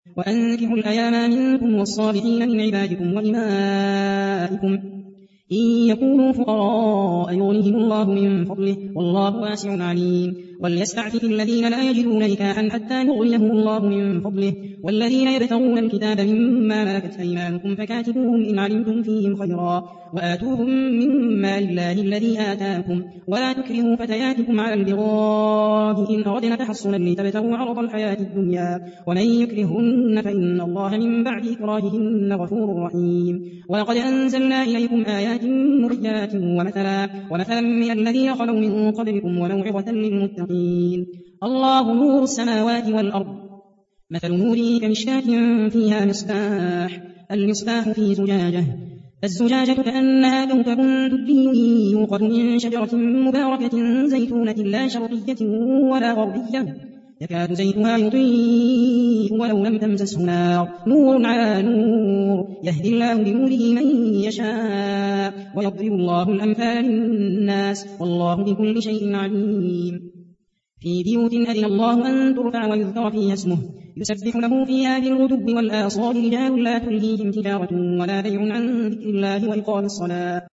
وأنكحوا الأيام منكم والصالحين من عبادكم وإمائكم إن يكونوا فقراء يغنهم الله من فضله والله واسع عليم. وليستعفف الذين لا يجدون نكاحا حتى يغنيهم الله من فضله والذين يبتغون الكتاب مما ملكت أيمانكم فكاتبوهم إن علمتم فيهم خيرا وآتوهم مما لله الذي آتاكم ولا تكرهوا فتياتكم على البغاء إن أردنا تحصنا لتبتغوا عرض الحياة الدنيا ومن يكرهن فإن الله من بعد إكراههن غفور رحيم. ولقد أنزلنا إليكم آيات مريات ومثلا من الذين خلوا من قبلكم وموعظة للمتقين. الله نور السماوات والأرض مثل نوره كمشكاة فيها مصباح المصباح في زجاجة الزجاجة كأنها كوكب دري يوقد من شجرة مباركة زيتونة لا شرقية ولا غربية يكاد زيتها يضيء ولو لم تمسسه نار نور على نور يهدي الله بنوره من يشاء ويضرب الله الأمثال للناس والله بكل شيء عليم. في بيوت أذن الله أن ترفع ويذكر فيها اسمه يسبح له فيها بالغدو والآصال رجال لا تلهيهم تجارة ولا بيع عن ذكر الله وإقام الصلاة